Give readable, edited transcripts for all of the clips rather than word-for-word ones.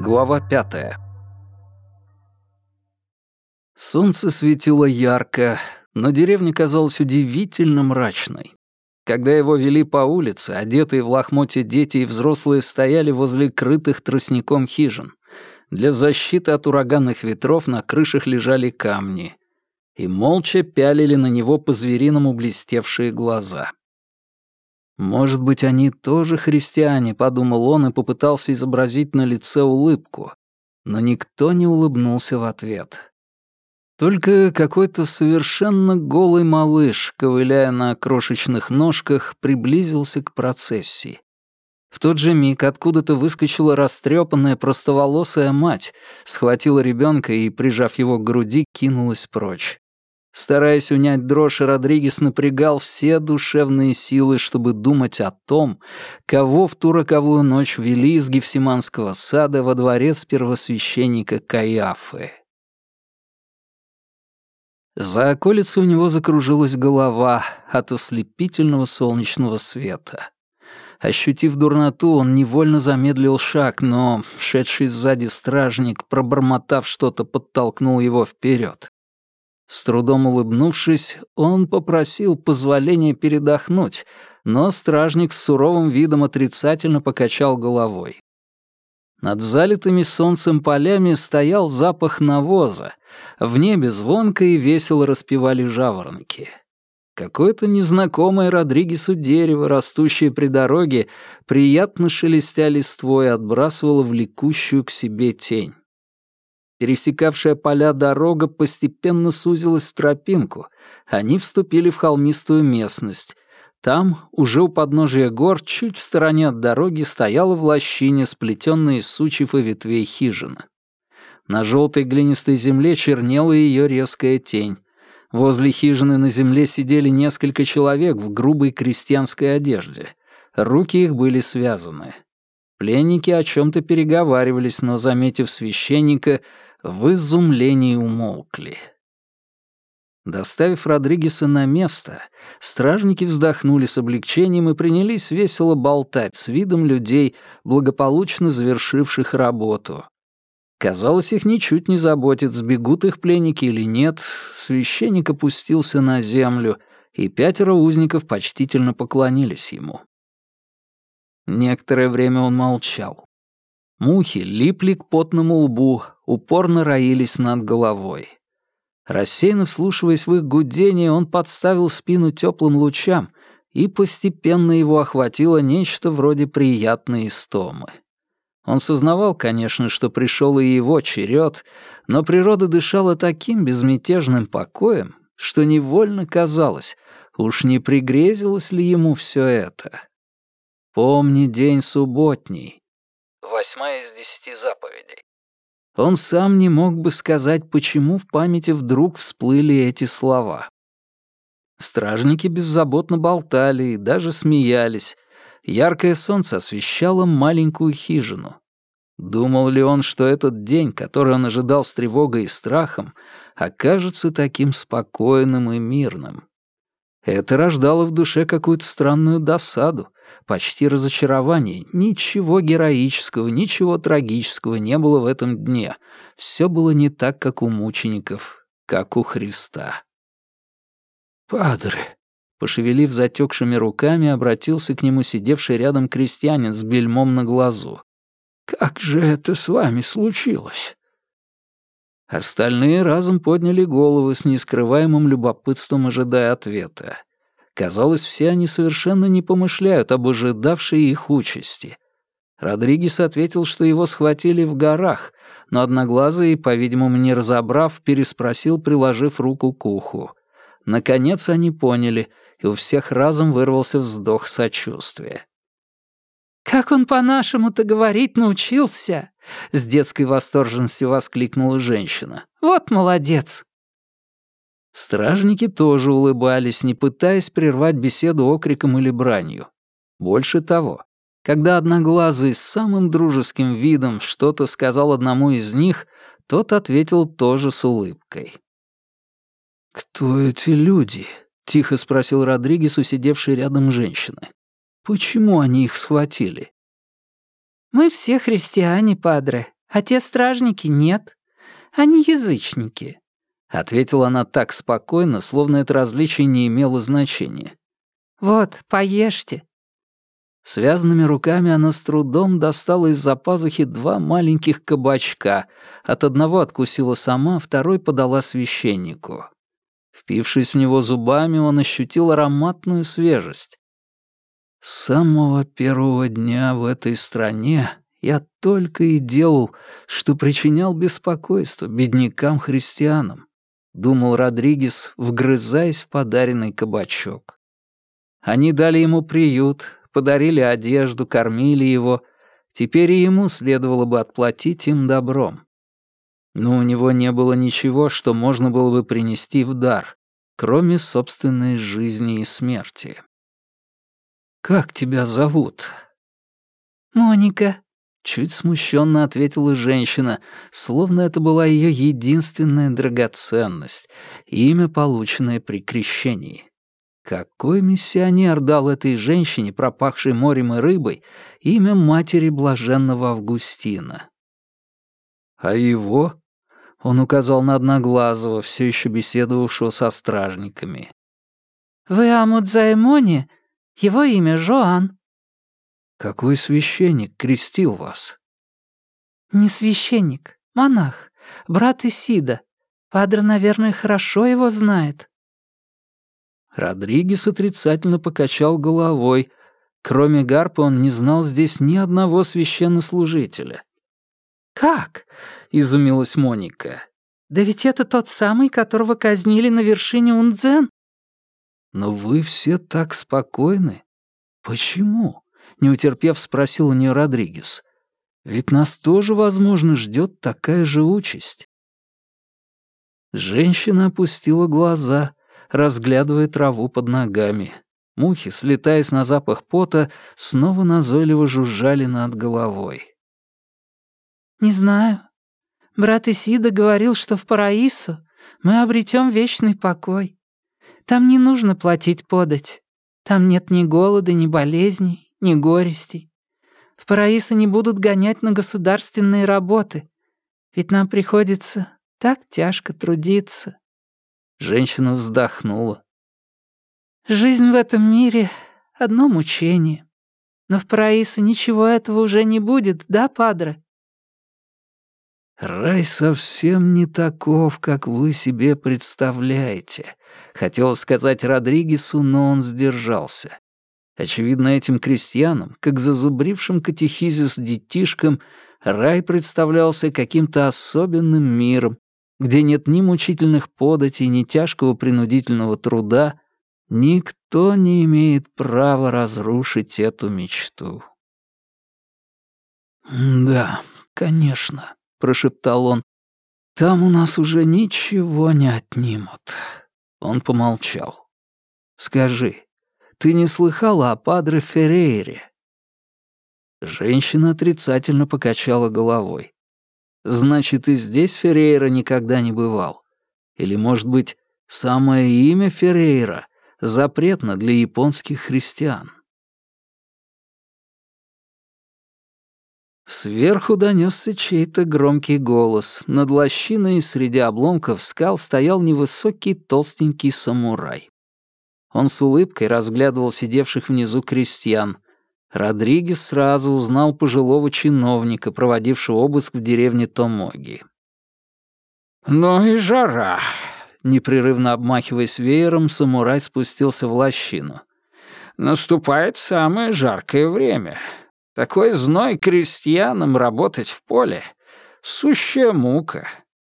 Глава 5. Солнце светило ярко, но деревня казалась удивительно мрачной. Когда его вели по улице, одетые в лохмотья дети и взрослые стояли возле крытых тростником хижин. Для защиты от ураганных ветров на крышах лежали камни. И молча пялили на него по-звериному блестевшие глаза. «Может быть, они тоже христиане», — подумал он и попытался изобразить на лице улыбку. Но никто не улыбнулся в ответ. Только какой-то совершенно голый малыш, ковыляя на крошечных ножках, приблизился к процессии. В тот же миг откуда-то выскочила растрепанная простоволосая мать, схватила ребенка и, прижав его к груди, кинулась прочь. Стараясь унять дрожь, Родригес напрягал все душевные силы, чтобы думать о том, кого в ту роковую ночь ввели из Гефсиманского сада во дворец первосвященника Каиафы. За околицей у него закружилась голова от ослепительного солнечного света. Ощутив дурноту, он невольно замедлил шаг, но шедший сзади стражник, пробормотав что-то, подтолкнул его вперед. С трудом улыбнувшись, он попросил позволения передохнуть, но стражник с суровым видом отрицательно покачал головой. Над залитыми солнцем полями стоял запах навоза, в небе звонко и весело распевали жаворонки. Какое-то незнакомое Родригесу дерево, растущее при дороге, приятно шелестя листвой, отбрасывало влекущую к себе тень. Пересекавшая поля дорога постепенно сузилась в тропинку. Они вступили в холмистую местность. Там, уже у подножия гор, чуть в стороне от дороги, стояла в лощине, сплетенная из сучьев и ветвей хижина. На желтой глинистой земле чернела ее резкая тень. Возле хижины на земле сидели несколько человек в грубой крестьянской одежде. Руки их были связаны. Пленники о чем-то переговаривались, но, заметив священника, в изумлении умолкли. Доставив Родригеса на место, стражники вздохнули с облегчением и принялись весело болтать с видом людей, благополучно завершивших работу. Казалось, их ничуть не заботит, сбегут их пленники или нет. Священник опустился на землю, и 5 узников почтительно поклонились ему. Некоторое время он молчал. Мухи липли к потному лбу, упорно роились над головой. Рассеянно вслушиваясь в их гудение, он подставил спину теплым лучам, и постепенно его охватило нечто вроде приятной истомы. Он сознавал, конечно, что пришел и его черед, но природа дышала таким безмятежным покоем, что невольно казалось, уж не пригрезилось ли ему все это. «Помни день субботний». 8 из 10 заповедей. Он сам не мог бы сказать, почему в памяти вдруг всплыли эти слова. Стражники беззаботно болтали и даже смеялись. Яркое солнце освещало маленькую хижину. Думал ли он, что этот день, который он ожидал с тревогой и страхом, окажется таким спокойным и мирным? Это рождало в душе какую-то странную досаду, почти разочарование. Ничего героического, ничего трагического не было в этом дне. Все было не так, как у мучеников, как у Христа. «Падре», — пошевелив затекшими руками, обратился к нему сидевший рядом крестьянин с бельмом на глазу. «Как же это с вами случилось?» Остальные разом подняли головы с нескрываемым любопытством, ожидая ответа. Казалось, все они совершенно не помышляют об ожидавшей их участи. Родригес ответил, что его схватили в горах, но Одноглазый, по-видимому, не разобрав, переспросил, приложив руку к уху. Наконец они поняли, и у всех разом вырвался вздох сочувствия. «Как он по-нашему-то говорить научился?» — с детской восторженностью воскликнула женщина. «Вот молодец!» Стражники тоже улыбались, не пытаясь прервать беседу окриком или бранью. Больше того, когда Одноглазый с самым дружеским видом что-то сказал одному из них, тот ответил тоже с улыбкой. «Кто эти люди?» — тихо спросил Родригес у сидевшей рядом женщины. «Почему они их схватили?» «Мы все христиане, падре», А те стражники нет. Они язычники», — ответила она так спокойно, словно это различие не имело значения. «Вот, поешьте». Связанными руками она с трудом достала из-за пазухи 2 маленьких кабачка. От одного откусила сама, второй подала священнику. Впившись в него зубами, он ощутил ароматную свежесть. «С самого первого дня в этой стране я только и делал, что причинял беспокойство беднякам-христианам», — думал Родригес, вгрызаясь в подаренный кабачок. Они дали ему приют, подарили одежду, кормили его. Теперь и ему следовало бы отплатить им добром. Но у него не было ничего, что можно было бы принести в дар, кроме собственной жизни и смерти. «Как тебя зовут?» «Моника», — чуть смущенно ответила женщина, словно это была ее единственная драгоценность, имя, полученное при крещении. Какой миссионер дал этой женщине, пропахшей морем и рыбой, имя матери блаженного Августина? «А его?» — он указал на Одноглазого, все еще беседовавшего со стражниками. «В Иамудзаймоне его имя Жоан». «Какой священник крестил вас?» «Не священник, монах, брат Исида. Падре, наверное, хорошо его знает». Родригес отрицательно покачал головой. Кроме Гарпа он не знал здесь ни одного священнослужителя. «Как?» — изумилась Моника. «Да ведь это тот самый, которого казнили на вершине Унцзэн». «Но вы все так спокойны. Почему?» — не утерпев, спросил у нее Родригес. «Ведь нас тоже, возможно, ждет такая же участь». Женщина опустила глаза, разглядывая траву под ногами. Мухи, слетаясь на запах пота, снова назойливо жужжали над головой. «Не знаю. Брат Исида говорил, что в Параисо мы обретем вечный покой. Там не нужно платить подать. Там нет ни голода, ни болезней, ни горестей. В Параисо не будут гонять на государственные работы. Ведь нам приходится так тяжко трудиться». Женщина вздохнула. «Жизнь в этом мире — одно мучение. Но в Параисо ничего этого уже не будет, да, падре?» «Рай совсем не таков, как вы себе представляете», — хотел сказать Родригесу, но он сдержался. Очевидно, этим крестьянам, как зазубрившим катехизис детишкам, рай представлялся каким-то особенным миром, где нет ни мучительных податей, ни тяжкого принудительного труда. Никто не имеет права разрушить эту мечту. «Да, конечно», — прошептал он. «Там у нас уже ничего не отнимут». Он помолчал. «Скажи, ты не слыхала о падре Феррейре?» Женщина отрицательно покачала головой. «Значит, и здесь Феррейра никогда не бывал? Или, может быть, самое имя Феррейра запретно для японских христиан?» Сверху донесся чей-то громкий голос. Над лощиной среди обломков скал стоял невысокий толстенький самурай. Он с улыбкой разглядывал сидевших внизу крестьян. Родригес сразу узнал пожилого чиновника, проводившего обыск в деревне Томоги. «Ну и жара!» Непрерывно обмахиваясь веером, самурай спустился в лощину. «Наступает самое жаркое время. Такой зной крестьянам работать в поле — сущая мука».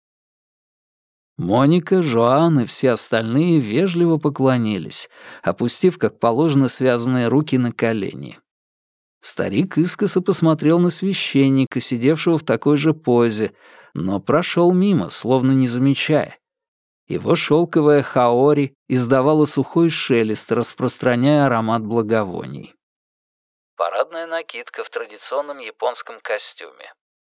Моника, Жоан и все остальные вежливо поклонились, опустив, как положено, связанные руки на колени. Старик искоса посмотрел на священника, сидевшего в такой же позе, но прошел мимо, словно не замечая. Его шелковая хаори издавала сухой шелест, распространяя аромат благовоний. Парадная накидка в традиционном японском костюме.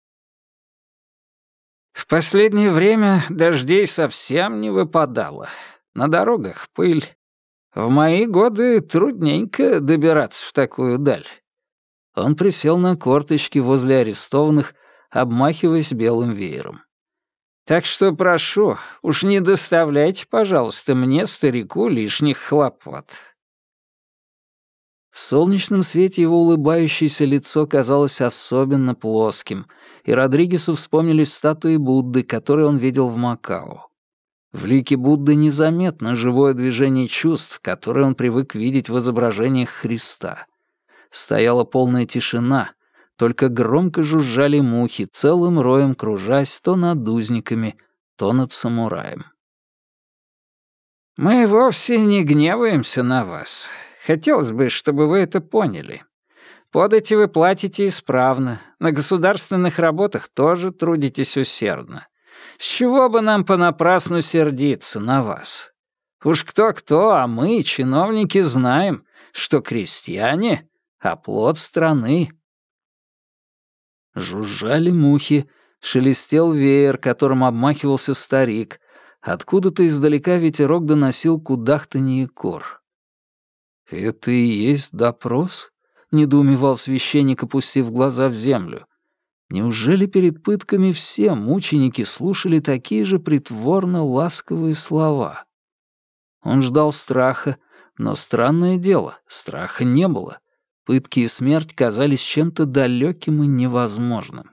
В последнее время дождей совсем не выпадало. На дорогах пыль. В мои годы трудненько добираться в такую даль. Он присел на корточки возле арестованных, обмахиваясь белым веером. «Так что прошу, уж не доставляйте, пожалуйста, мне, старику, лишних хлопот». В солнечном свете его улыбающееся лицо казалось особенно плоским, и Родригесу вспомнились статуи Будды, которые он видел в Макао. В лике Будды незаметно живое движение чувств, которое он привык видеть в изображениях Христа. Стояла полная тишина, только громко жужжали мухи, целым роем кружась то над узниками, то над самураем. «Мы вовсе не гневаемся на вас. Хотелось бы, чтобы вы это поняли. Подати вы платите исправно, на государственных работах тоже трудитесь усердно. С чего бы нам понапрасну сердиться на вас? Уж кто-кто, а мы, чиновники, знаем, что крестьяне — оплот страны». Жужжали мухи, шелестел веер, которым обмахивался старик. Откуда-то издалека ветерок доносил кудахтанье кур. «Это и есть допрос?» — недоумевал священник, опустив глаза в землю. Неужели перед пытками все мученики слушали такие же притворно ласковые слова? Он ждал страха, но странное дело, страха не было. Пытки и смерть казались чем-то далеким и невозможным.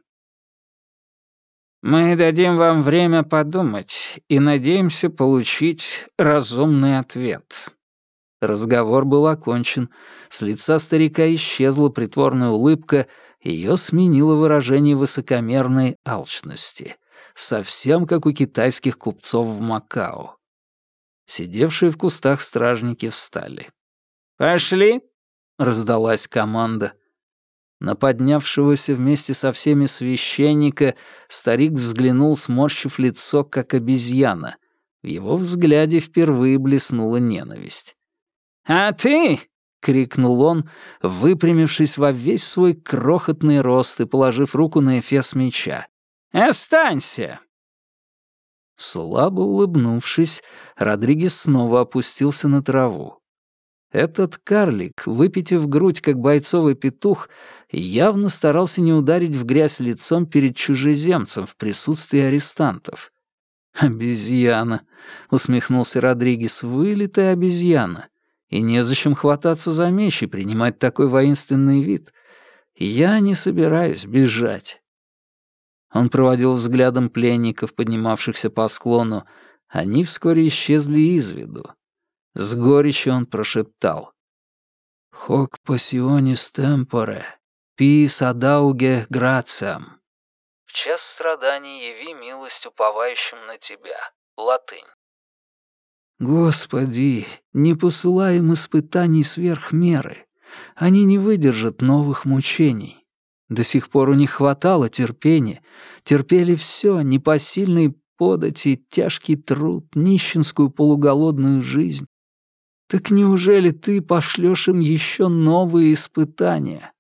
«Мы дадим вам время подумать и надеемся получить разумный ответ». Разговор был окончен, с лица старика исчезла притворная улыбка, ее сменило выражение высокомерной алчности, совсем как у китайских купцов в Макао. Сидевшие в кустах стражники встали. «Пошли!» — раздалась команда. На поднявшегося вместе со всеми священника старик взглянул, сморщив лицо, как обезьяна. В его взгляде впервые блеснула ненависть. «А ты!» — крикнул он, выпрямившись во весь свой крохотный рост и положив руку на эфес меча. «Останься!» Слабо улыбнувшись, Родригес снова опустился на траву. Этот карлик, выпитив грудь, как бойцовый петух, явно старался не ударить в грязь лицом перед чужеземцем в присутствии арестантов. «Обезьяна!» — усмехнулся Родригес, — «вылитая обезьяна. И незачем хвататься за меч и принимать такой воинственный вид. Я не собираюсь бежать». Он проводил взглядом пленников, поднимавшихся по склону. Они вскоре исчезли из виду. С горечью он прошептал: «Hoc passionis tempore, pis adauge gratiam». «В час страданий яви милость уповающим на тебя». Латынь. «Господи, не посылай им испытаний сверх меры. Они не выдержат новых мучений. До сих пор у них хватало терпения. Терпели все, непосильные подати, тяжкий труд, нищенскую полуголодную жизнь. Так неужели ты пошлешь им еще новые испытания?»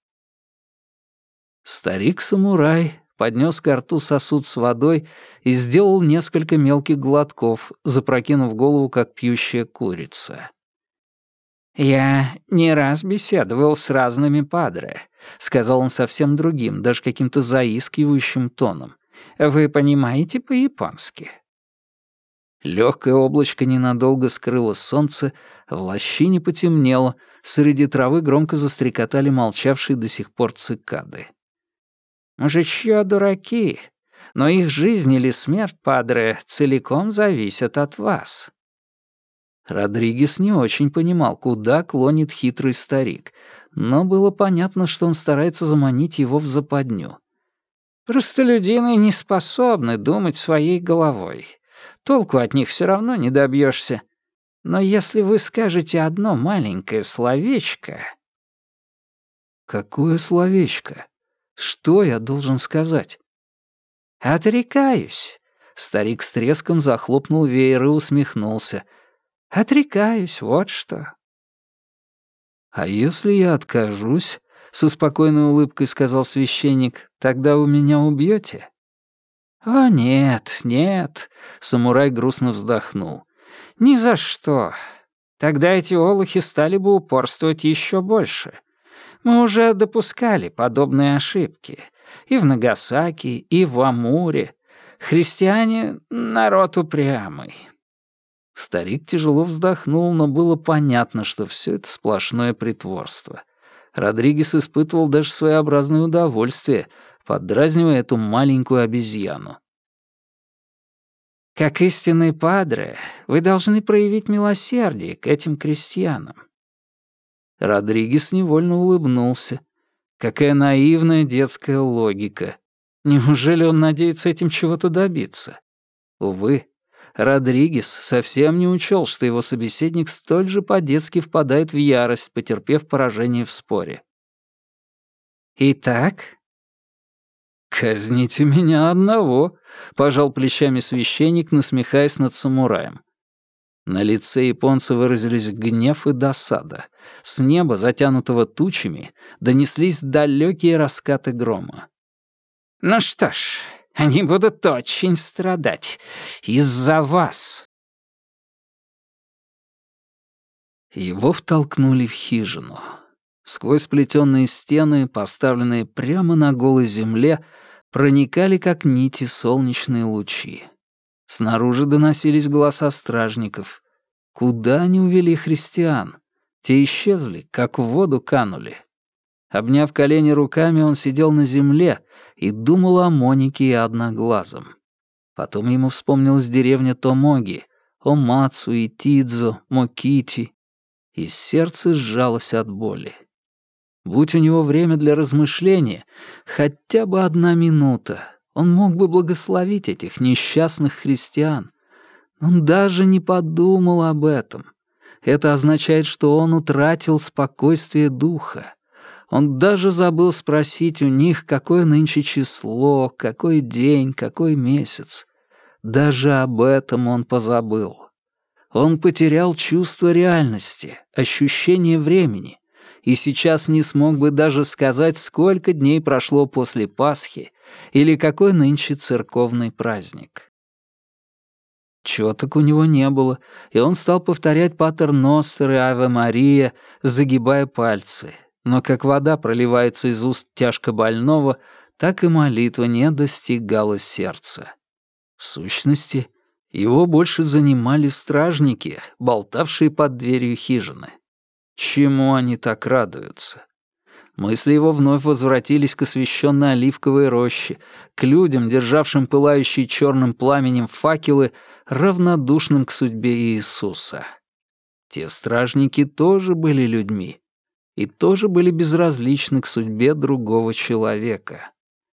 Старик-самурай поднес ко рту сосуд с водой и сделал несколько мелких глотков, запрокинув голову, как пьющая курица. «Я не раз беседовал с разными падре», — сказал он совсем другим, даже каким-то заискивающим тоном. «Вы понимаете по-японски?» Легкое облачко ненадолго скрыло солнце, в лощине потемнело, среди травы громко застрекотали молчавшие до сих пор цикады. «Мужичьё дураки, но их жизнь или смерть, падре, целиком зависят от вас». Родригес не очень понимал, куда клонит хитрый старик, но было понятно, что он старается заманить его в западню. «Простолюдины не способны думать своей головой. Толку от них все равно не добьешься. Но если вы скажете одно маленькое словечко...» «Какое словечко? Что я должен сказать?» «Отрекаюсь». Старик с треском захлопнул веер и усмехнулся. «Отрекаюсь, вот что». «А если я откажусь?» — со спокойной улыбкой сказал священник. «Тогда вы меня убьете?» «О, нет, нет», — самурай грустно вздохнул. «Ни за что. Тогда эти олухи стали бы упорствовать еще больше. Мы уже допускали подобные ошибки. И в Нагасаки, и в Амуре. Христиане — народ упрямый». Старик тяжело вздохнул, но было понятно, что все это сплошное притворство. Родригес испытывал даже своеобразное удовольствие, поддразнивая эту маленькую обезьяну. «Как истинный падре, вы должны проявить милосердие к этим крестьянам». Родригес невольно улыбнулся. Какая наивная детская логика. Неужели он надеется этим чего-то добиться? Увы, Родригес совсем не учел, что его собеседник столь же по-детски впадает в ярость, потерпев поражение в споре. «Итак?» «Казните меня одного», — пожал плечами священник, насмехаясь над самураем. На лице японца выразились гнев и досада. С неба, затянутого тучами, донеслись далекие раскаты грома. «Ну что ж, они будут очень страдать из-за вас». Его втолкнули в хижину. Сквозь сплетенные стены, поставленные прямо на голой земле, проникали как нити солнечные лучи. Снаружи доносились голоса стражников. Куда они увели христиан? Те исчезли, как в воду канули. Обняв колени руками, он сидел на земле и думал о Монике и Одноглазом. Потом ему вспомнилась деревня Томоги, Омацу и Тидзо, Мокити, и сердце сжалось от боли. Будь у него время для размышления, хотя бы 1 минута, он мог бы благословить этих несчастных христиан. Он даже не подумал об этом. Это означает, что он утратил спокойствие духа. Он даже забыл спросить у них, какое нынче число, какой день, какой месяц. Даже об этом он позабыл. Он потерял чувство реальности, ощущение времени, и сейчас не смог бы даже сказать, сколько дней прошло после Пасхи или какой нынче церковный праздник. Чёток у него не было, и он стал повторять Патер Ностер и Аве Мария, загибая пальцы. Но как вода проливается из уст тяжко больного, так и молитва не достигала сердца. В сущности, его больше занимали стражники, болтавшие под дверью хижины. Чему они так радуются? Мысли его вновь возвратились к освещенной оливковой роще, к людям, державшим пылающие черным пламенем факелы, равнодушным к судьбе Иисуса. Те стражники тоже были людьми и тоже были безразличны к судьбе другого человека.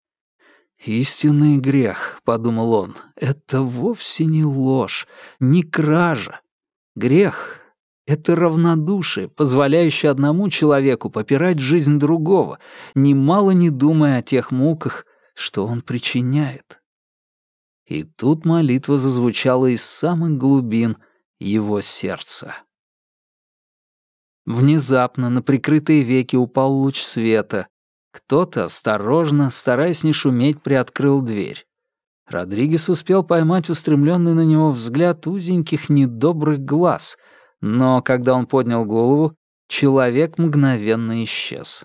«Истинный грех», — подумал он, — «это вовсе не ложь, не кража. Грех — это равнодушие, позволяющее одному человеку попирать жизнь другого, немало не думая о тех муках, что он причиняет». И тут молитва зазвучала из самых глубин его сердца. Внезапно на прикрытые веки упал луч света. Кто-то осторожно, стараясь не шуметь, приоткрыл дверь. Родригес успел поймать устремленный на него взгляд узеньких недобрых глаз, но когда он поднял голову, человек мгновенно исчез.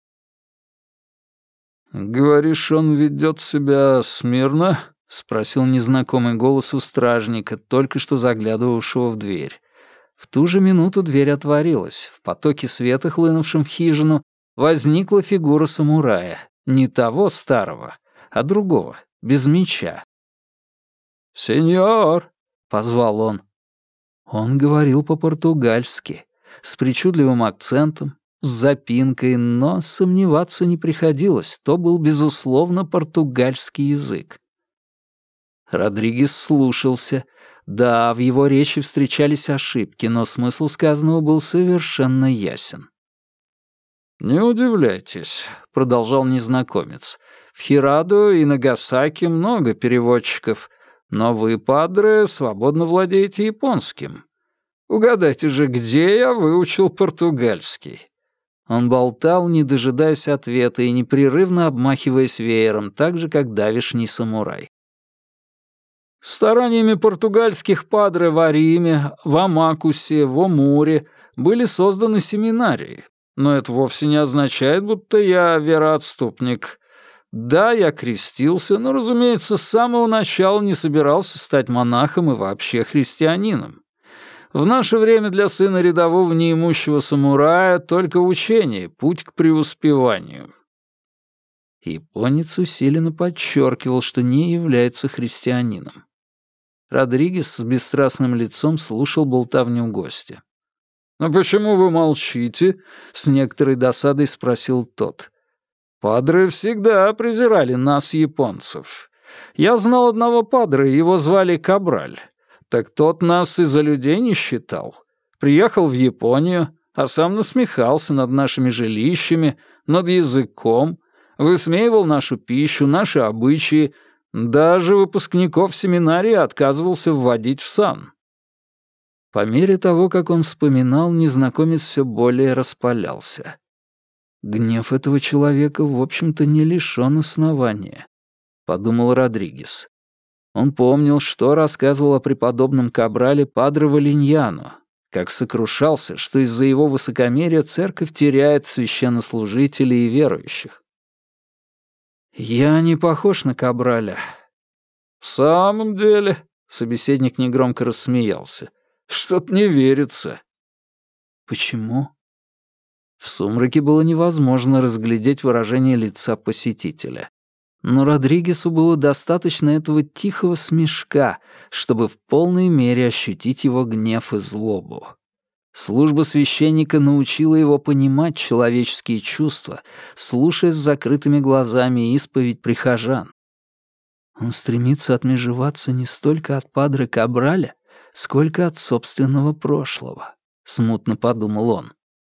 «Говоришь, он ведет себя смирно?» — спросил незнакомый голос у стражника, только что заглядывавшего в дверь. В ту же минуту дверь отворилась. В потоке света, хлынувшем в хижину, возникла фигура самурая. Не того старого, а другого, без меча. «Сеньор!» — позвал он. Он говорил по-португальски, с причудливым акцентом, с запинкой, но сомневаться не приходилось. То был, безусловно, португальский язык. Родригес слушался. Да, в его речи встречались ошибки, но смысл сказанного был совершенно ясен. «Не удивляйтесь», — продолжал незнакомец. «В Хирадо и Нагасаки много переводчиков, но вы, падре, свободно владеете японским. Угадайте же, где я выучил португальский?» Он болтал, не дожидаясь ответа и непрерывно обмахиваясь веером, так же, как давишний самурай. Стараниями португальских падре в Ариме, в Амакусе, в Омуре были созданы семинарии. но это вовсе не означает, будто я вероотступник. Да, я крестился, но, разумеется, с самого начала не собирался стать монахом и вообще христианином. В наше время для сына рядового неимущего самурая только учение, путь к преуспеванию». Японец усиленно подчеркивал, что не является христианином. Родригес с бесстрастным лицом слушал болтовню гостя. «Но почему вы молчите?» — с некоторой досадой спросил тот. «Падре всегда презирали нас, японцев. Я знал одного падре, его звали Кабраль. Так тот нас и за людей не считал. Приехал в Японию, а сам насмехался над нашими жилищами, над языком, высмеивал нашу пищу, наши обычаи, даже выпускников семинарии отказывался вводить в сан». По мере того, как он вспоминал, незнакомец все более распалялся. «Гнев этого человека, в общем-то, не лишён основания», — подумал Родригес. Он помнил, что рассказывал о преподобном Кабрале падре Валиньяно, как сокрушался, что из-за его высокомерия церковь теряет священнослужителей и верующих. «Я не похож на Кабраля». «В самом деле?» — собеседник негромко рассмеялся. «Что-то не верится». «Почему?» В сумраке было невозможно разглядеть выражение лица посетителя. Но Родригесу было достаточно этого тихого смешка, чтобы в полной мере ощутить его гнев и злобу. Служба священника научила его понимать человеческие чувства, слушая с закрытыми глазами исповедь прихожан. Он стремится отмежеваться не столько от падре Кабраля, сколько от собственного прошлого, смутно подумал он.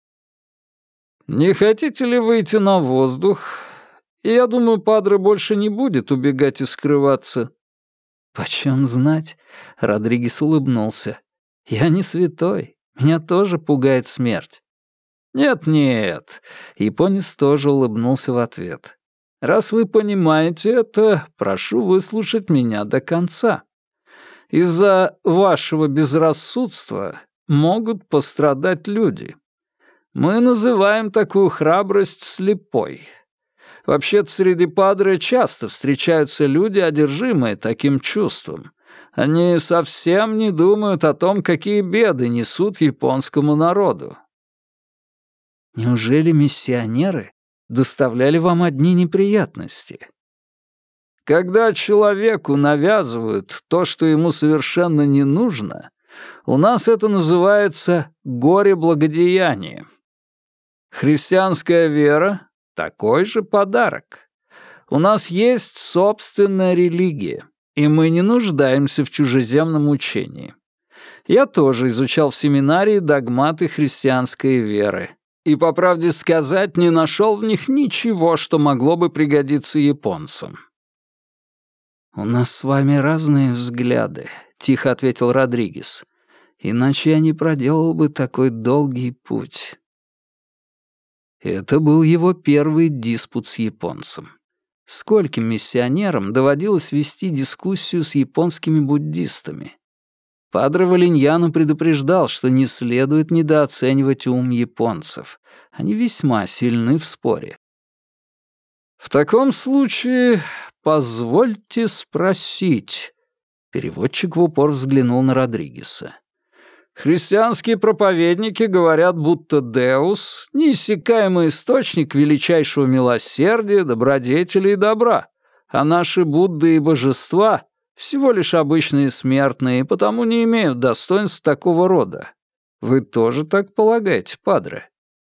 «Не хотите ли выйти на воздух? Я думаю, падре больше не будет убегать и скрываться». «Почем знать?» — Родригес улыбнулся. «Я не святой. Меня тоже пугает смерть». «Нет-нет», — японец тоже улыбнулся в ответ. «Раз вы понимаете это, прошу выслушать меня до конца. Из-за вашего безрассудства могут пострадать люди. Мы называем такую храбрость слепой. Вообще-то среди падре часто встречаются люди, одержимые таким чувством. Они совсем не думают о том, какие беды несут японскому народу». «Неужели миссионеры доставляли вам одни неприятности?» «Когда человеку навязывают то, что ему совершенно не нужно, у нас это называется горе-благодеяние. Христианская вера — такой же подарок. У нас есть собственная религия, и мы не нуждаемся в чужеземном учении. Я тоже изучал в семинарии догматы христианской веры, и, по правде сказать, не нашел в них ничего, что могло бы пригодиться японцам». «У нас с вами разные взгляды», — тихо ответил Родригес. «Иначе я не проделал бы такой долгий путь». Это был его первый диспут с японцем. Скольким миссионерам доводилось вести дискуссию с японскими буддистами? Падре Валиньяно предупреждал, что не следует недооценивать ум японцев. Они весьма сильны в споре. «В таком случае позвольте спросить». Переводчик в упор взглянул на Родригеса. «Христианские проповедники говорят, будто Деус — неиссякаемый источник величайшего милосердия, добродетели и добра, а наши Будды и божества — всего лишь обычные смертные и потому не имеют достоинств такого рода. Вы тоже так полагаете, падре?»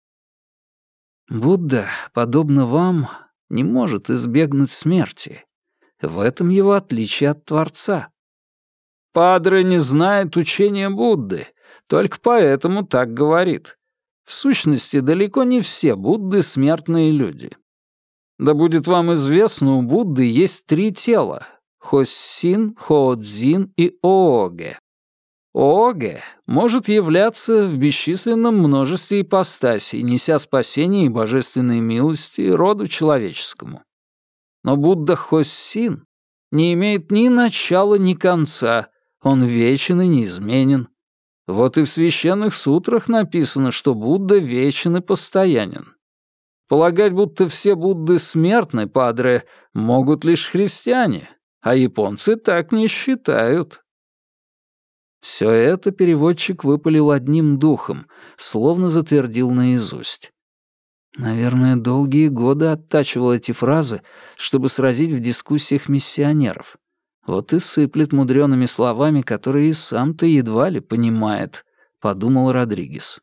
«Будда, подобно вам, не может избегнуть смерти. В этом его отличие от Творца». «Падре не знает учения Будды, только поэтому так говорит. В сущности, далеко не все Будды — смертные люди. Да будет вам известно, у Будды есть 3 тела — Хоссин, Хоодзин и Ооге. Ооге может являться в бесчисленном множестве ипостасей, неся спасение и божественной милости роду человеческому. Но Будда Хоссин не имеет ни начала, ни конца, он вечен и неизменен. Вот и в священных сутрах написано, что Будда вечен и постоянен. Полагать, будто все Будды смертны, падре, могут лишь христиане, а японцы так не считают. Все это переводчик выпалил одним духом, словно затвердил наизусть. Наверное, долгие годы оттачивал эти фразы, чтобы сразить в дискуссиях миссионеров. Вот и сыплет мудрёными словами, которые и сам-то едва ли понимает, подумал Родригес.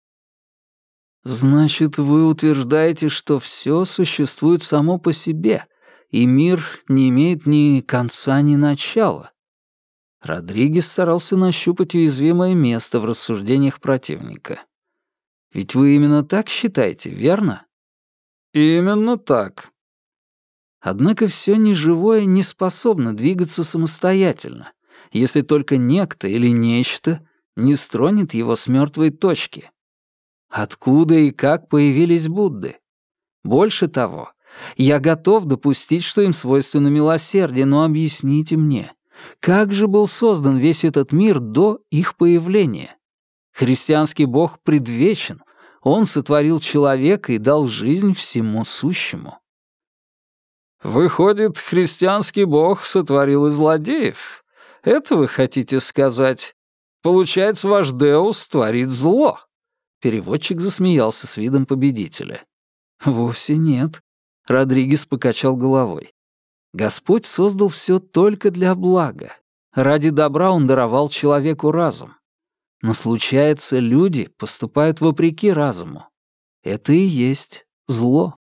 Значит, вы утверждаете, что все существует само по себе, и мир не имеет ни конца, ни начала? Родригес старался нащупать уязвимое место в рассуждениях противника. Ведь вы именно так считаете, верно? Именно так. Однако все неживое не способно двигаться самостоятельно, если только некто или нечто не стронет его с мертвой точки. Откуда и как появились Будды? Больше того, я готов допустить, что им свойственно милосердие, но объясните мне, как же был создан весь этот мир до их появления? Христианский Бог предвечен, Он сотворил человека и дал жизнь всему сущему. Выходит, христианский Бог сотворил и злодеев? Это вы хотите сказать? Получается, ваш Деус творит зло? Переводчик засмеялся с видом победителя. Вовсе нет. Родригес покачал головой. Господь создал все только для блага. Ради добра Он даровал человеку разум. Но случается, люди поступают вопреки разуму. Это и есть зло.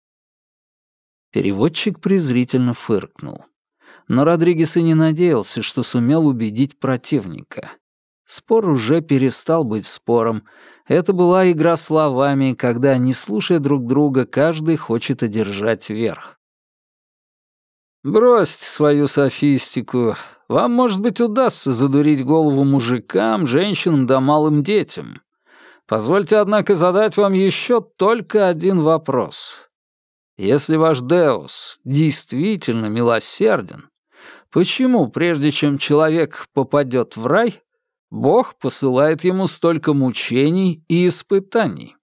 Переводчик презрительно фыркнул. Но Родригес и не надеялся, что сумел убедить противника. Спор уже перестал быть спором. Это была игра словами, когда, не слушая друг друга, каждый хочет одержать верх. «Бросьте свою софистику. Вам, может быть, удастся задурить голову мужикам, женщинам да малым детям. Позвольте, однако, задать вам еще только один вопрос. Если ваш Деус действительно милосерден, почему, прежде чем человек попадет в рай, Бог посылает ему столько мучений и испытаний?»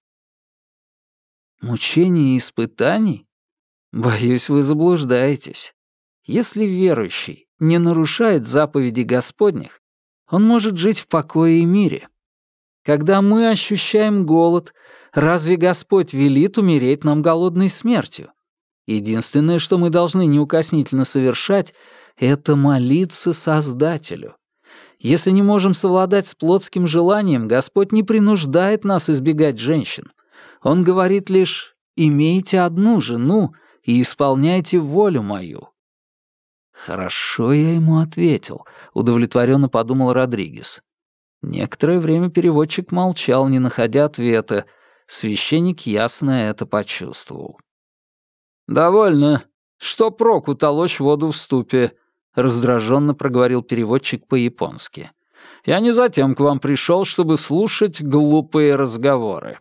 «Мучений и испытаний? Боюсь, вы заблуждаетесь. Если верующий не нарушает заповеди Господних, он может жить в покое и мире. Когда мы ощущаем голод, разве Господь велит умереть нам голодной смертью? Единственное, что мы должны неукоснительно совершать, это молиться Создателю. Если не можем совладать с плотским желанием, Господь не принуждает нас избегать женщин. Он говорит лишь «имейте одну жену и исполняйте волю мою». «Хорошо я ему ответил», — удовлетворенно подумал Родригес. Некоторое время переводчик молчал, не находя ответа. Священник ясно это почувствовал. «Довольно. Что проку толочь воду в ступе?» — раздраженно проговорил переводчик по-японски. «Я не затем к вам пришел, чтобы слушать глупые разговоры».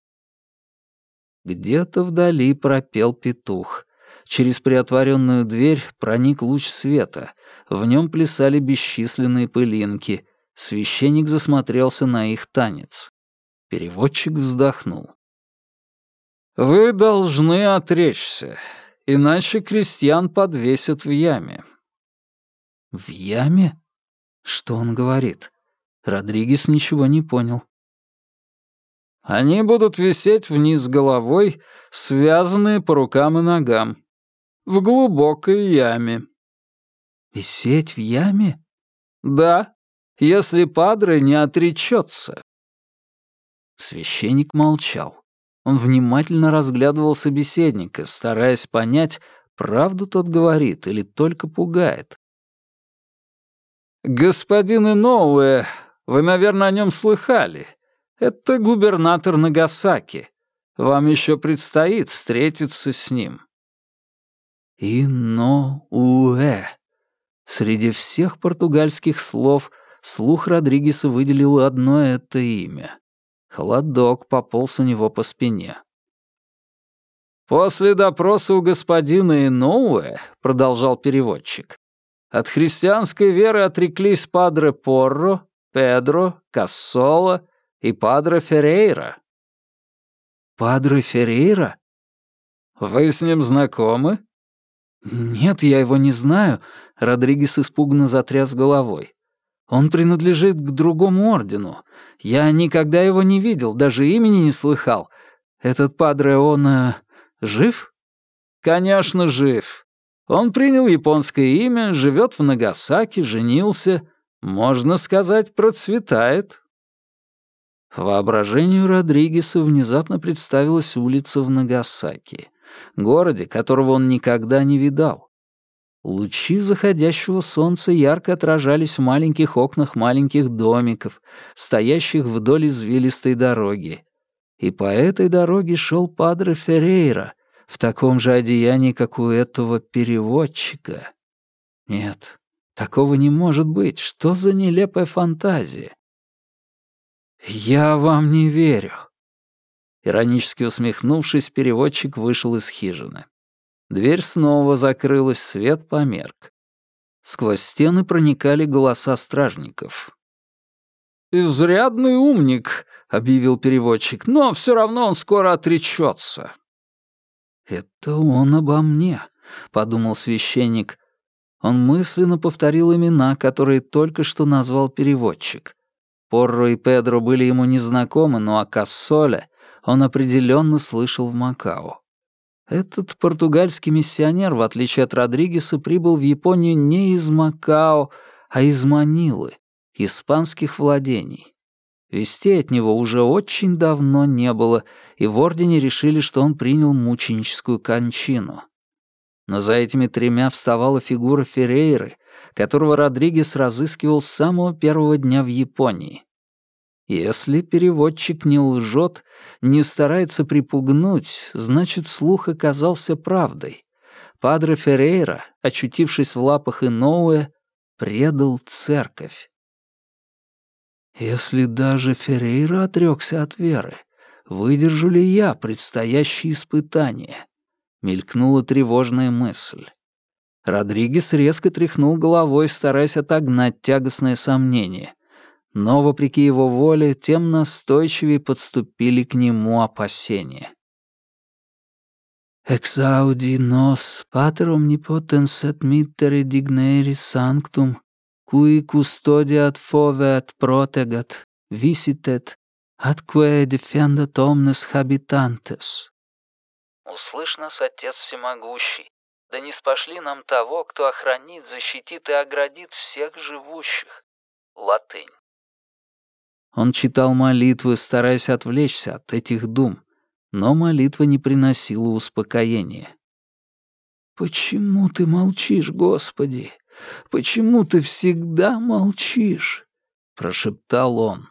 Где-то вдали пропел петух. Через приотворенную дверь проник луч света. В нем плясали бесчисленные пылинки. Священник засмотрелся на их танец. Переводчик вздохнул. «Вы должны отречься, иначе крестьян подвесят в яме». «В яме? Что он говорит?» Родригес ничего не понял. «Они будут висеть вниз головой, связанные по рукам и ногам. В глубокой яме». «Висеть в яме?» «Да, если падре не отречется». Священник молчал. Он внимательно разглядывал собеседника, стараясь понять, правду тот говорит или только пугает. «Господин Иноуэ, вы, наверное, о нем слыхали. Это губернатор Нагасаки. Вам еще предстоит встретиться с ним». Иноуэ. Среди всех португальских слов слух Родригеса выделил одно это имя. Холодок пополз у него по спине. «После допроса у господина Иноуэ, — продолжал переводчик, — от христианской веры отреклись падре Порро, Педро, Кассола и Падре Феррейра». «Падре Феррейра?» «Вы с ним знакомы?» «Нет, я его не знаю», — Родригес испуганно затряс головой. «Он принадлежит к другому ордену. Я никогда его не видел, даже имени не слыхал. Этот падре, он жив?» «Конечно, жив. Он принял японское имя, живет в Нагасаки, женился. Можно сказать, процветает». Воображению Родригеса внезапно представилась улица в Нагасаки, городе, которого он никогда не видал. Лучи заходящего солнца ярко отражались в маленьких окнах маленьких домиков, стоящих вдоль извилистой дороги. И по этой дороге шел падре Феррейра в таком же одеянии, как у этого переводчика. Нет, такого не может быть. Что за нелепая фантазия? «Я вам не верю». Иронически усмехнувшись, переводчик вышел из хижины. Дверь снова закрылась, свет померк. Сквозь стены проникали голоса стражников. «Изрядный умник», — объявил переводчик, «но все равно он скоро отречется». «Это он обо мне», — подумал священник. Он мысленно повторил имена, которые только что назвал переводчик. Порро и Педро были ему незнакомы, но о Кассоле он определенно слышал в Макао. Этот португальский миссионер, в отличие от Родригеса, прибыл в Японию не из Макао, а из Манилы, испанских владений. Вестей от него уже очень давно не было, и в ордене решили, что он принял мученическую кончину. Но за этими тремя вставала фигура Феррейры, которого Родригес разыскивал с самого первого дня в Японии. Если переводчик не лжет, не старается припугнуть, значит, слух оказался правдой. Падре Феррейра, очутившись в лапах Иноуэ, предал церковь. Если даже Феррейра отрекся от веры, выдержу ли я предстоящие испытания? Мелькнула тревожная мысль. Родригес резко тряхнул головой, стараясь отогнать тягостное сомнение. Но, вопреки его воле, тем настойчивее подступили к нему опасения. «Exaudi nos, pater omnipotens et mittere digneris sanctum, cui custodiat fovet protegat, visitet, atque defendat omnes habitantes». «Услышь нас, Отец Всемогущий, да не спошли нам того, кто охранит, защитит и оградит всех живущих». Латынь. Он читал молитвы, стараясь отвлечься от этих дум, но молитва не приносила успокоения. «Почему ты молчишь, Господи? Почему ты всегда молчишь?» — прошептал он.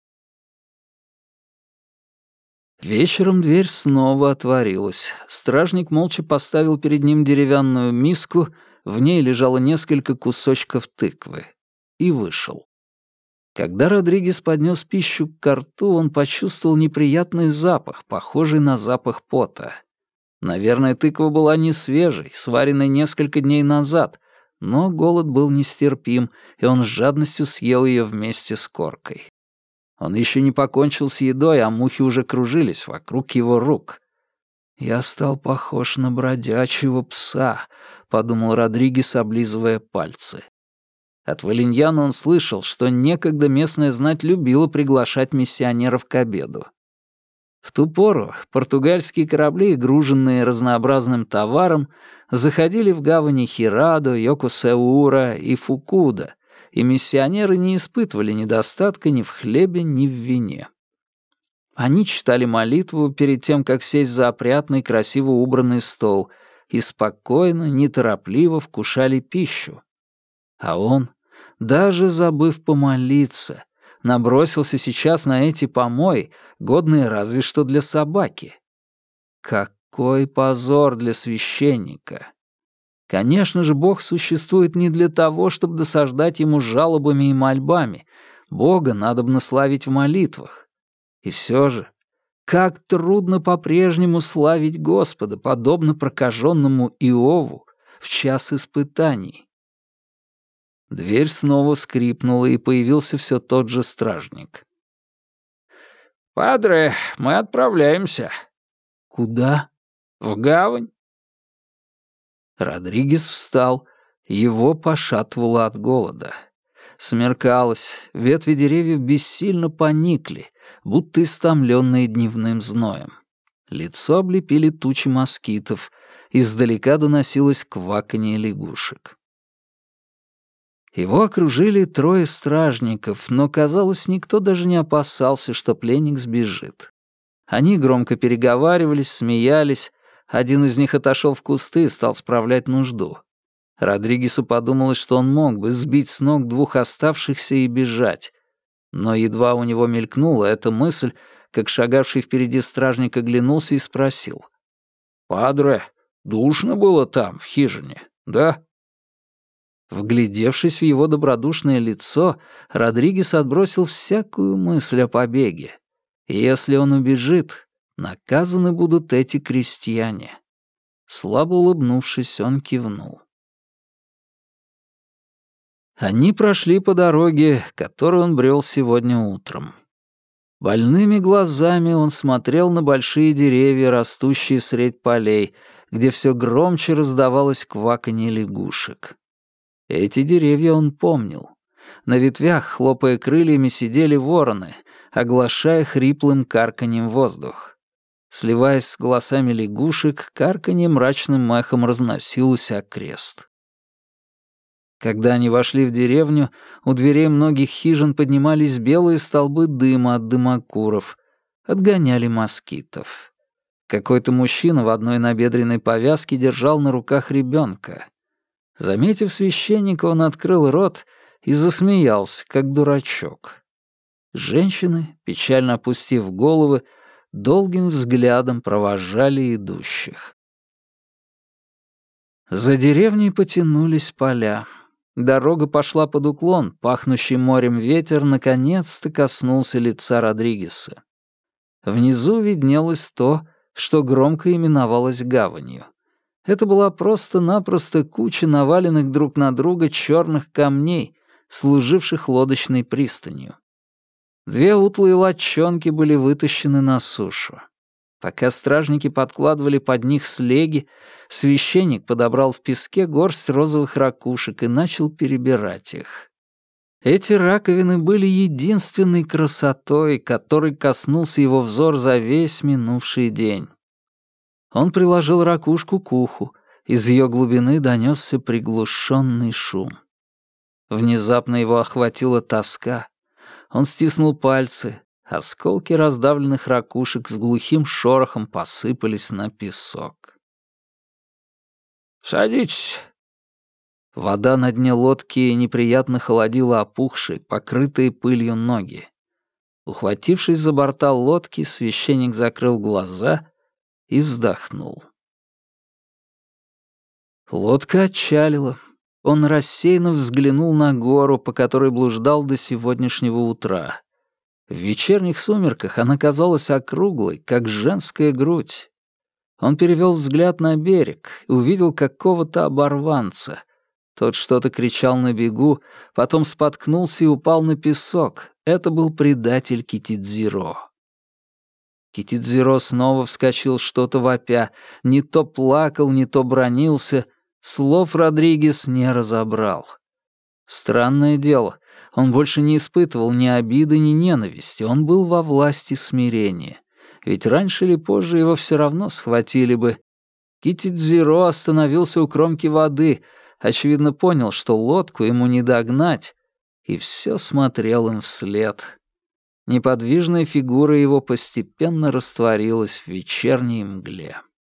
Вечером дверь снова отворилась. Стражник молча поставил перед ним деревянную миску, в ней лежало несколько кусочков тыквы, и вышел. Когда Родригес поднес пищу к рту, он почувствовал неприятный запах, похожий на запах пота. Наверное, тыква была не свежей, сваренной несколько дней назад, но голод был нестерпим, и он с жадностью съел ее вместе с коркой. Он еще не покончил с едой, а мухи уже кружились вокруг его рук. «Я стал похож на бродячего пса», — подумал Родригес, облизывая пальцы. От Валиньяна он слышал, что некогда местная знать любила приглашать миссионеров к обеду. В ту пору португальские корабли, груженные разнообразным товаром, заходили в гавани Хирадо, Йокосеура и Фукуда, и миссионеры не испытывали недостатка ни в хлебе, ни в вине. Они читали молитву перед тем, как сесть за опрятный, красиво убранный стол, и спокойно, неторопливо вкушали пищу. А он, даже забыв помолиться, набросился сейчас на эти помои, годные разве что для собаки. Какой позор для священника! Конечно же, Бог существует не для того, чтобы досаждать ему жалобами и мольбами. Бога надобно славить в молитвах. И все же, как трудно по-прежнему славить Господа, подобно прокаженному Иову, в час испытаний. Дверь снова скрипнула, и появился все тот же стражник. «Падре, мы отправляемся». «Куда?» «В гавань». Родригес встал, его пошатывало от голода. Смеркалось, ветви деревьев бессильно поникли, будто истомленные дневным зноем. Лицо облепили тучи москитов, издалека доносилось кваканье лягушек. Его окружили 3 стражников, но, казалось, никто даже не опасался, что пленник сбежит. Они громко переговаривались, смеялись. Один из них отошел в кусты и стал справлять нужду. Родригесу подумалось, что он мог бы сбить с ног 2 оставшихся и бежать. Но едва у него мелькнула эта мысль, как шагавший впереди стражник оглянулся и спросил. «Падре, душно было там, в хижине, да?» Вглядевшись в его добродушное лицо, Родригес отбросил всякую мысль о побеге. И если он убежит, наказаны будут эти крестьяне. Слабо улыбнувшись, он кивнул. Они прошли по дороге, которую он брел сегодня утром. Больными глазами он смотрел на большие деревья, растущие средь полей, где все громче раздавалось кваканье лягушек. Эти деревья он помнил. На ветвях, хлопая крыльями, сидели вороны, оглашая хриплым карканьем воздух. Сливаясь с голосами лягушек, карканье мрачным эхом разносилось окрест. Когда они вошли в деревню, у дверей многих хижин поднимались белые столбы дыма от дымокуров, отгоняли москитов. Какой-то мужчина в одной набедренной повязке держал на руках ребенка. Заметив священника, он открыл рот и засмеялся, как дурачок. Женщины, печально опустив головы, долгим взглядом провожали идущих. За деревней потянулись поля. Дорога пошла под уклон, пахнущий морем ветер наконец-то коснулся лица Родригеса. Внизу виднелось то, что громко именовалось гаванью. Это была просто-напросто куча наваленных друг на друга черных камней, служивших лодочной пристанью. 2 утлые лодчонки были вытащены на сушу. Пока стражники подкладывали под них слеги, священник подобрал в песке горсть розовых ракушек и начал перебирать их. Эти раковины были единственной красотой, которой коснулся его взор за весь минувший день. Он приложил ракушку к уху, из ее глубины донесся приглушенный шум. Внезапно его охватила тоска. Он стиснул пальцы, осколки раздавленных ракушек с глухим шорохом посыпались на песок. «Садитесь». Вода на дне лодки неприятно холодила опухшие, покрытые пылью ноги. Ухватившись за борта лодки, священник закрыл глаза и вздохнул. Лодка отчалила. Он рассеянно взглянул на гору, по которой блуждал до сегодняшнего утра. В вечерних сумерках она казалась округлой, как женская грудь. Он перевел взгляд на берег и увидел какого-то оборванца. Тот что-то кричал на бегу, потом споткнулся и упал на песок. Это был предатель Китидзиро. Китидзиро снова вскочил, что-то вопя. Не то плакал, не то бранился. Слов Родригес не разобрал. Странное дело, он больше не испытывал ни обиды, ни ненависти. Он был во власти смирения. Ведь раньше или позже его все равно схватили бы. Китидзиро остановился у кромки воды, очевидно понял, что лодку ему не догнать, и все смотрел им вслед. Неподвижная фигура его постепенно растворилась в вечерней мгле.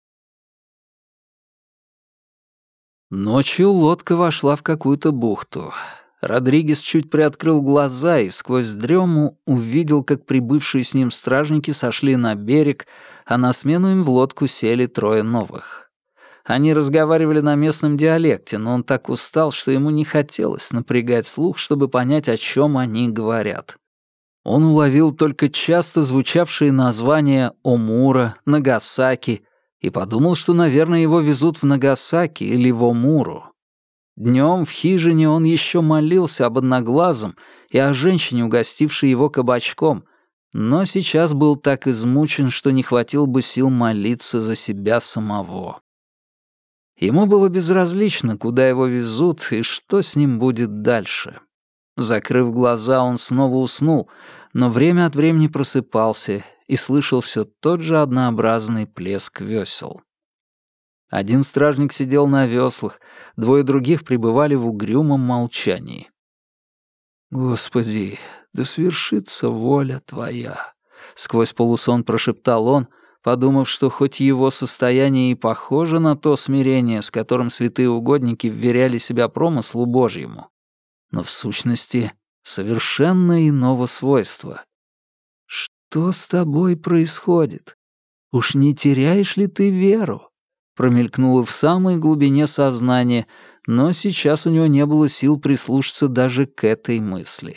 Ночью лодка вошла в какую-то бухту. Родригес чуть приоткрыл глаза и сквозь дрему увидел, как прибывшие с ним стражники сошли на берег, а на смену им в лодку сели 3 новых. Они разговаривали на местном диалекте, но он так устал, что ему не хотелось напрягать слух, чтобы понять, о чем они говорят. Он уловил только часто звучавшие названия Омура, Нагасаки и подумал, что, наверное, его везут в Нагасаки или в Омуру. Днем в хижине он еще молился об Одноглазом и о женщине, угостившей его кабачком, но сейчас был так измучен, что не хватило бы сил молиться за себя самого. Ему было безразлично, куда его везут и что с ним будет дальше. Закрыв глаза, он снова уснул, но время от времени просыпался и слышал все тот же однообразный плеск весел. Один стражник сидел на веслах, двое других пребывали в угрюмом молчании. «Господи, да свершится воля Твоя», — сквозь полусон прошептал он, подумав, что хоть его состояние и похоже на то смирение, с которым святые угодники вверяли себя промыслу Божьему, но в сущности совершенно иного свойства. «Что с тобой происходит? Уж не теряешь ли ты веру?» Промелькнуло в самой глубине сознания, но сейчас у него не было сил прислушаться даже к этой мысли.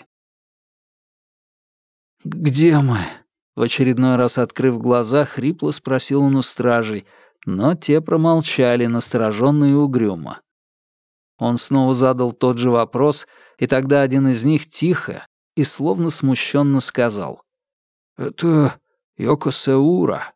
«Где мы?» В очередной раз открыв глаза, хрипло спросил он у стражей, но те промолчали, настороженно и угрюмо. Он снова задал тот же вопрос, и тогда один из них тихо и словно смущенно сказал: «Это Йокосеура».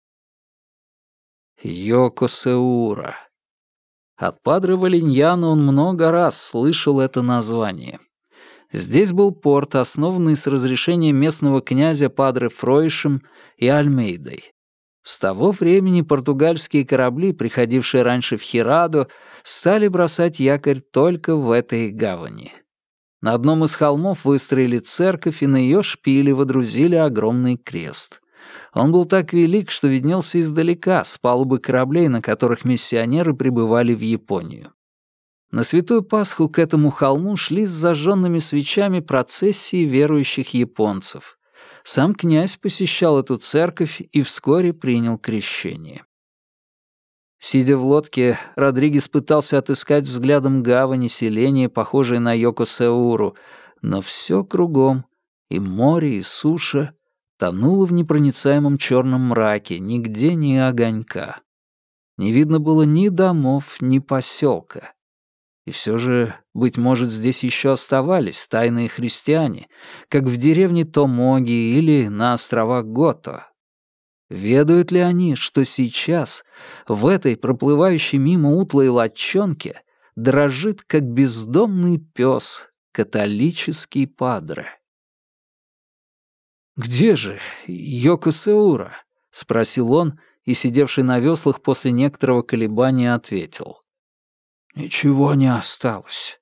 Йокосеура. От падре Валиньяна он много раз слышал это название. Здесь был порт, основанный с разрешения местного князя падре Фройшем и Альмейдой. С того времени португальские корабли, приходившие раньше в Хирадо, стали бросать якорь только в этой гавани. На одном из холмов выстроили церковь, и на ее шпиле водрузили огромный крест. Он был так велик, что виднелся издалека, с палубы кораблей, на которых миссионеры прибывали в Японию. На Святую Пасху к этому холму шли с зажженными свечами процессии верующих японцев. Сам князь посещал эту церковь и вскоре принял крещение. Сидя в лодке, Родригес пытался отыскать взглядом гавань и селение, похожее на Йокосеуру, но все кругом, и море, и суша, тонуло в непроницаемом черном мраке, нигде ни огонька. Не видно было ни домов, ни поселка. И все же, быть может, здесь еще оставались тайные христиане, как в деревне Томоги или на островах Гото. Ведают ли они, что сейчас, в этой проплывающей мимо утлой лодчонке, дрожит, как бездомный пес, католический падре? «Где же Йокосеура?» — спросил он, и сидевший на веслах после некоторого колебания ответил: «Ничего не осталось».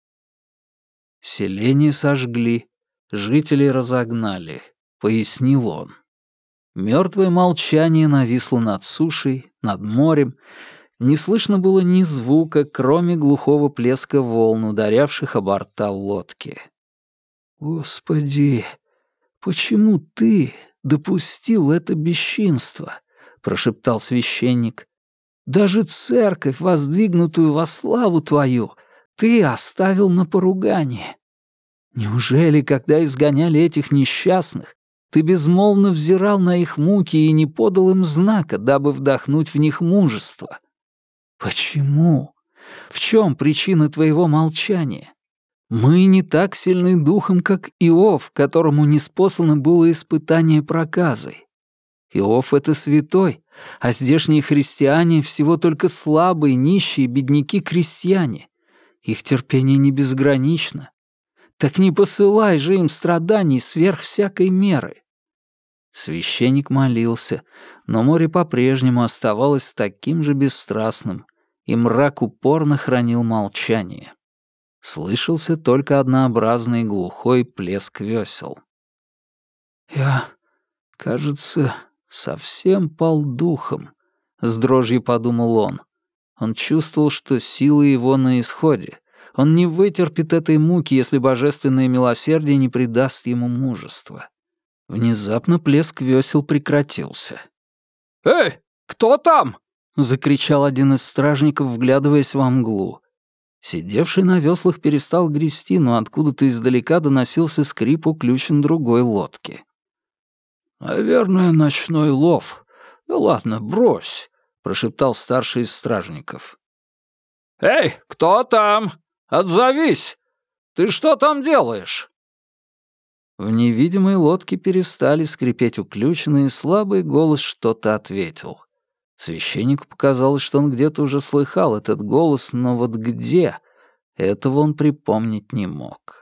Селение сожгли, жителей разогнали, пояснил он. Мертвое молчание нависло над сушей, над морем. Не слышно было ни звука, кроме глухого плеска волн, ударявших о борта лодки. «Господи, почему ты допустил это бесчинство?» — прошептал священник. «Даже церковь, воздвигнутую во славу твою, ты оставил на поругание. Неужели, когда изгоняли этих несчастных, ты безмолвно взирал на их муки и не подал им знака, дабы вдохнуть в них мужество? Почему? В чем причина твоего молчания? Мы не так сильны духом, как Иов, которому ниспослано было испытание проказой. Иов — это святой, а здешние христиане — всего только слабые, нищие, бедняки-крестьяне. Их терпение не безгранично. Так не посылай же им страданий сверх всякой меры». Священник молился, но море по-прежнему оставалось таким же бесстрастным, и мрак упорно хранил молчание. Слышался только однообразный глухой плеск весел. «Я, кажется, совсем пал духом», — с дрожью подумал он. Он чувствовал, что силы его на исходе. Он не вытерпит этой муки, если божественное милосердие не придаст ему мужества. Внезапно плеск весел прекратился. «Эй, кто там?» — закричал один из стражников, вглядываясь во мглу. Сидевший на веслах перестал грести, но откуда-то издалека доносился скрип уключен другой лодки. «Наверное, ночной лов. Да ладно, брось», — прошептал старший из стражников. «Эй, кто там? Отзовись! Ты что там делаешь?» В невидимой лодке перестали скрипеть уключины, и слабый голос что-то ответил. Священнику показалось, что он где-то уже слыхал этот голос, но вот где, этого он припомнить не мог.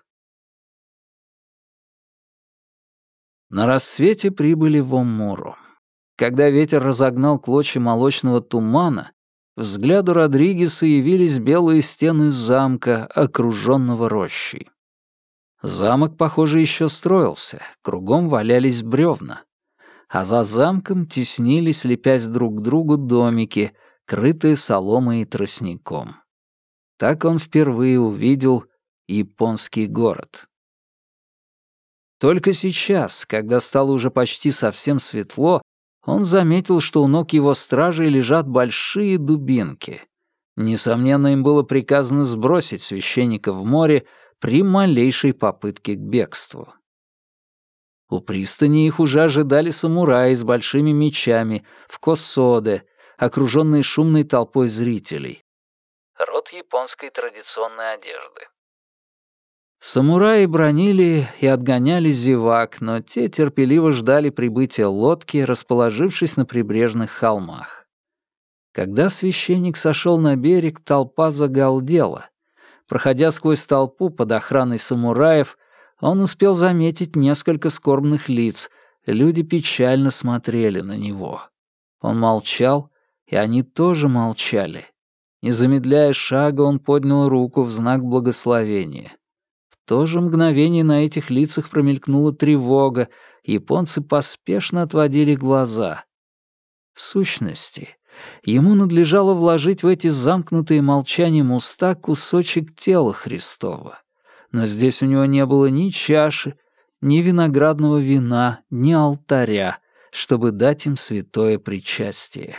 На рассвете прибыли в Оммуру. Когда ветер разогнал клочья молочного тумана, взгляду Родригеса явились белые стены замка, окруженного рощей. Замок, похоже, еще строился, кругом валялись бревна. А за замком теснились, лепясь друг к другу, домики, крытые соломой и тростником. Так он впервые увидел японский город. Только сейчас, когда стало уже почти совсем светло, он заметил, что у ног его стражей лежат большие дубинки. Несомненно, им было приказано сбросить священника в море при малейшей попытке к бегству. У пристани их уже ожидали самураи с большими мечами в косоде, окруженные шумной толпой зрителей. Род японской традиционной одежды. Самураи бранили и отгоняли зевак, но те терпеливо ждали прибытия лодки, расположившись на прибрежных холмах. Когда священник сошел на берег, толпа загалдела. Проходя сквозь толпу под охраной самураев, он успел заметить несколько скорбных лиц, люди печально смотрели на него. Он молчал, и они тоже молчали. Не замедляя шага, он поднял руку в знак благословения. В то же мгновение на этих лицах промелькнула тревога, японцы поспешно отводили глаза. В сущности, ему надлежало вложить в эти замкнутые молчанием уста кусочек тела Христова. Но здесь у него не было ни чаши, ни виноградного вина, ни алтаря, чтобы дать им святое причастие.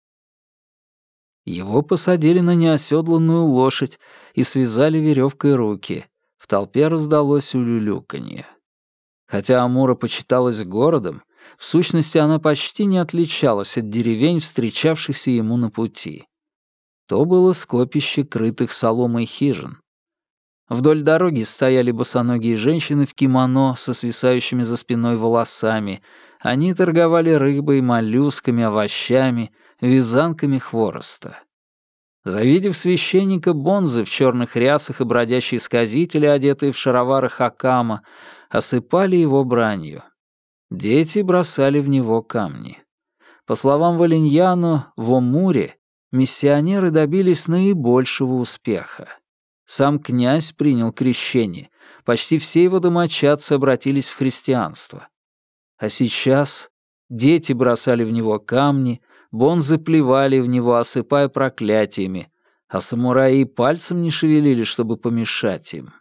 Его посадили на неоседланную лошадь и связали веревкой руки. В толпе раздалось улюлюканье. Хотя Амура почиталась городом, в сущности она почти не отличалась от деревень, встречавшихся ему на пути. То было скопище крытых соломой хижин. Вдоль дороги стояли босоногие женщины в кимоно со свисающими за спиной волосами. Они торговали рыбой, моллюсками, овощами, вязанками хвороста. Завидев священника, бонзы в черных рясах и бродячие сказители, одетые в шаровары хакама, осыпали его бранью. Дети бросали в него камни. По словам Валиньяно, в Омуре миссионеры добились наибольшего успеха. Сам князь принял крещение, почти все его домочадцы обратились в христианство. А сейчас дети бросали в него камни, бонзы плевали в него, осыпая проклятиями, а самураи и пальцем не шевелили, чтобы помешать им.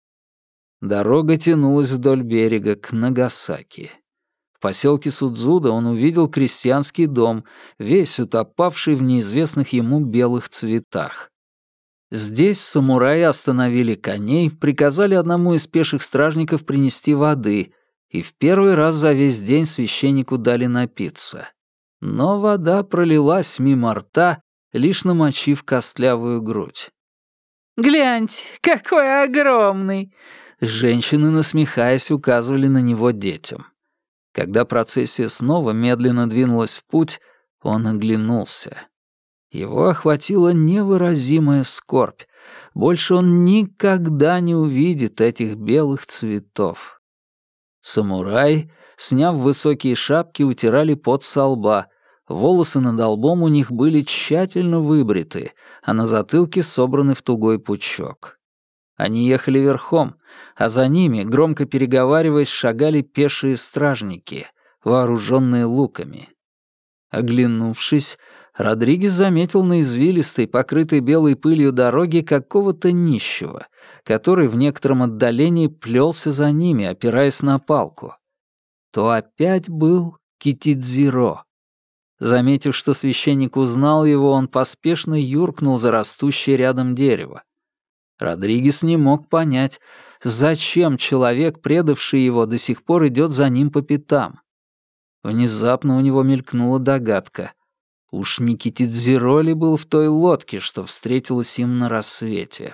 Дорога тянулась вдоль берега к Нагасаки. В поселке Судзуда он увидел крестьянский дом, весь утопавший в неизвестных ему белых цветах. Здесь самураи остановили коней, приказали одному из пеших стражников принести воды, и в первый раз за весь день священнику дали напиться. Но вода пролилась мимо рта, лишь намочив костлявую грудь. «Гляньте, какой огромный!» Женщины, насмехаясь, указывали на него детям. Когда процессия снова медленно двинулась в путь, он оглянулся. Его охватила невыразимая скорбь. Больше он никогда не увидит этих белых цветов. Самураи, сняв высокие шапки, утирали пот со лба. Волосы над лбом у них были тщательно выбриты, а на затылке собраны в тугой пучок. Они ехали верхом, а за ними, громко переговариваясь, шагали пешие стражники, вооруженные луками. Оглянувшись, Родригес заметил на извилистой, покрытой белой пылью дороге какого-то нищего, который в некотором отдалении плелся за ними, опираясь на палку. То опять был Китидзиро. Заметив, что священник узнал его, он поспешно юркнул за растущее рядом дерево. Родригес не мог понять, зачем человек, предавший его, до сих пор идет за ним по пятам. Внезапно у него мелькнула догадка. Уж не Китидзиро ли был в той лодке, что встретилась им на рассвете?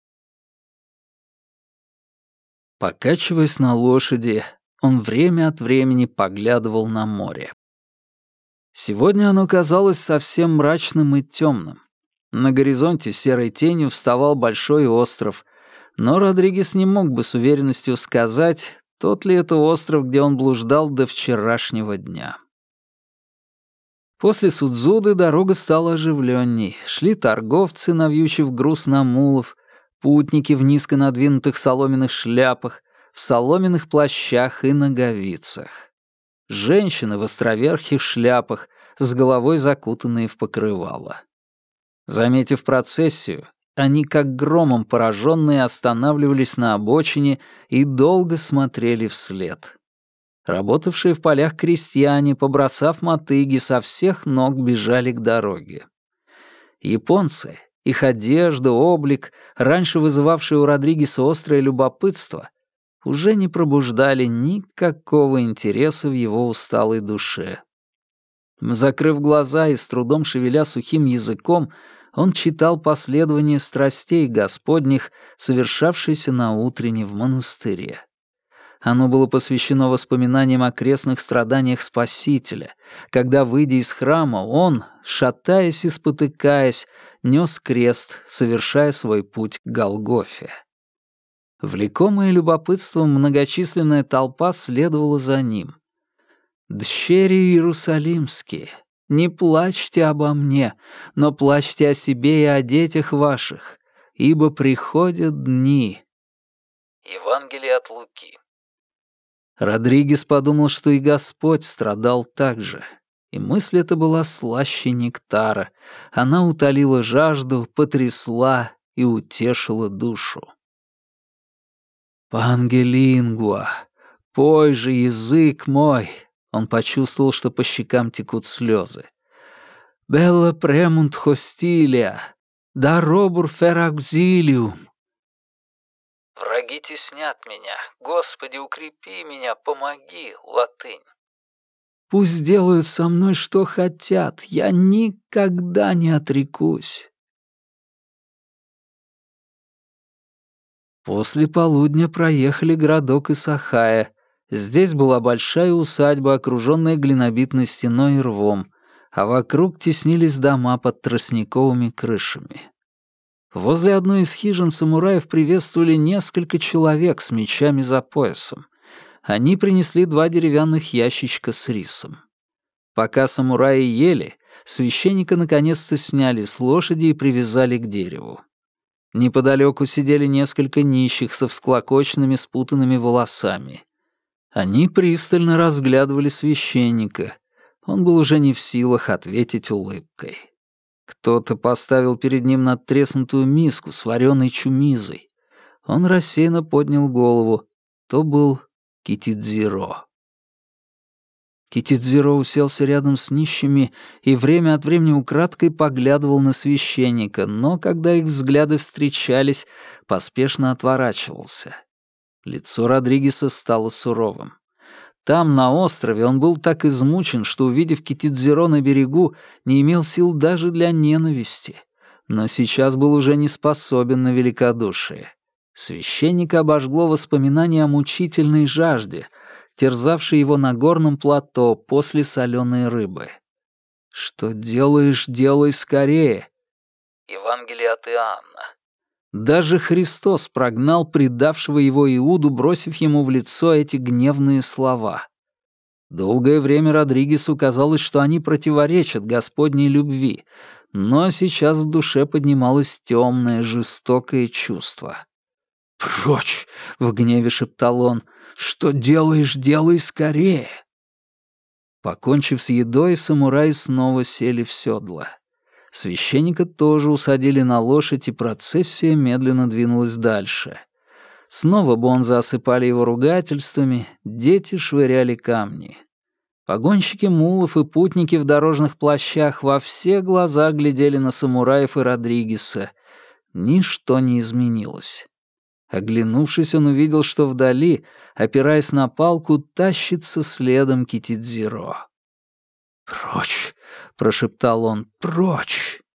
Покачиваясь на лошади, он время от времени поглядывал на море. Сегодня оно казалось совсем мрачным и темным. На горизонте серой тенью вставал большой остров, но Родригес не мог бы с уверенностью сказать, тот ли это остров, где он блуждал до вчерашнего дня. После Судзуды дорога стала оживленней. Шли торговцы, навьючив груз на мулов, путники в низко надвинутых соломенных шляпах, в соломенных плащах и ноговицах. Женщины в островерхих шляпах, с головой закутанные в покрывало. Заметив процессию, они, как громом пораженные, останавливались на обочине и долго смотрели вслед. Работавшие в полях крестьяне, побросав мотыги, со всех ног бежали к дороге. Японцы, их одежда, облик, раньше вызывавшие у Родригеса острое любопытство, уже не пробуждали никакого интереса в его усталой душе. Закрыв глаза и с трудом шевеля сухим языком, он читал последование страстей Господних, совершавшейся наутрене в монастыре. Оно было посвящено воспоминаниям о крестных страданиях Спасителя, когда, выйдя из храма, он, шатаясь и спотыкаясь, нес крест, совершая свой путь к Голгофе. Влекомая любопытством многочисленная толпа следовала за ним. «Дщери Иерусалимские, не плачьте обо мне, но плачьте о себе и о детях ваших, ибо приходят дни». Евангелие от Луки. Родригес подумал, что и Господь страдал так же. И мысль эта была слаще нектара. Она утолила жажду, потрясла и утешила душу. «Пангелингуа, пой же, язык мой!» Он почувствовал, что по щекам текут слезы. «Белла премунт хостилия, да робур феракзилиум». «Враги теснят меня, Господи, укрепи меня, помоги», латынь. «Пусть делают со мной, что хотят, я никогда не отрекусь». После полудня проехали городок Исахая. Здесь была большая усадьба, окруженная глинобитной стеной и рвом, а вокруг теснились дома под тростниковыми крышами. Возле одной из хижин самураев приветствовали несколько человек с мечами за поясом. Они принесли 2 деревянных ящичка с рисом. Пока самураи ели, священника наконец-то сняли с лошади и привязали к дереву. Неподалеку сидели несколько нищих со всклокоченными спутанными волосами. Они пристально разглядывали священника. Он был уже не в силах ответить улыбкой. Кто-то поставил перед ним надтреснутую миску с вареной чумизой. Он рассеянно поднял голову. То был Китидзиро. Китидзиро уселся рядом с нищими и время от времени украдкой поглядывал на священника, но когда их взгляды встречались, поспешно отворачивался. Лицо Родригеса стало суровым. Там, на острове, он был так измучен, что, увидев Китидзиро на берегу, не имел сил даже для ненависти. Но сейчас был уже не способен на великодушие. Священника обожгло воспоминание о мучительной жажде, терзавшей его на горном плато после соленой рыбы. «Что делаешь, делай скорее!» Евангелие от Иоанна. Даже Христос прогнал предавшего его Иуду, бросив ему в лицо эти гневные слова. Долгое время Родригесу казалось, что они противоречат Господней любви, но сейчас в душе поднималось темное, жестокое чувство. «Прочь!» — в гневе шептал он. «Что делаешь, делай скорее!» Покончив с едой, самураи снова сели в седло. Священника тоже усадили на лошадь, и процессия медленно двинулась дальше. Снова бонзы осыпали его ругательствами, дети швыряли камни. Погонщики мулов и путники в дорожных плащах во все глаза глядели на самураев и Родригеса. Ничто не изменилось. Оглянувшись, он увидел, что вдали, опираясь на палку, тащится следом Китидзиро. «Прочь! прошептал он, — «прочь!»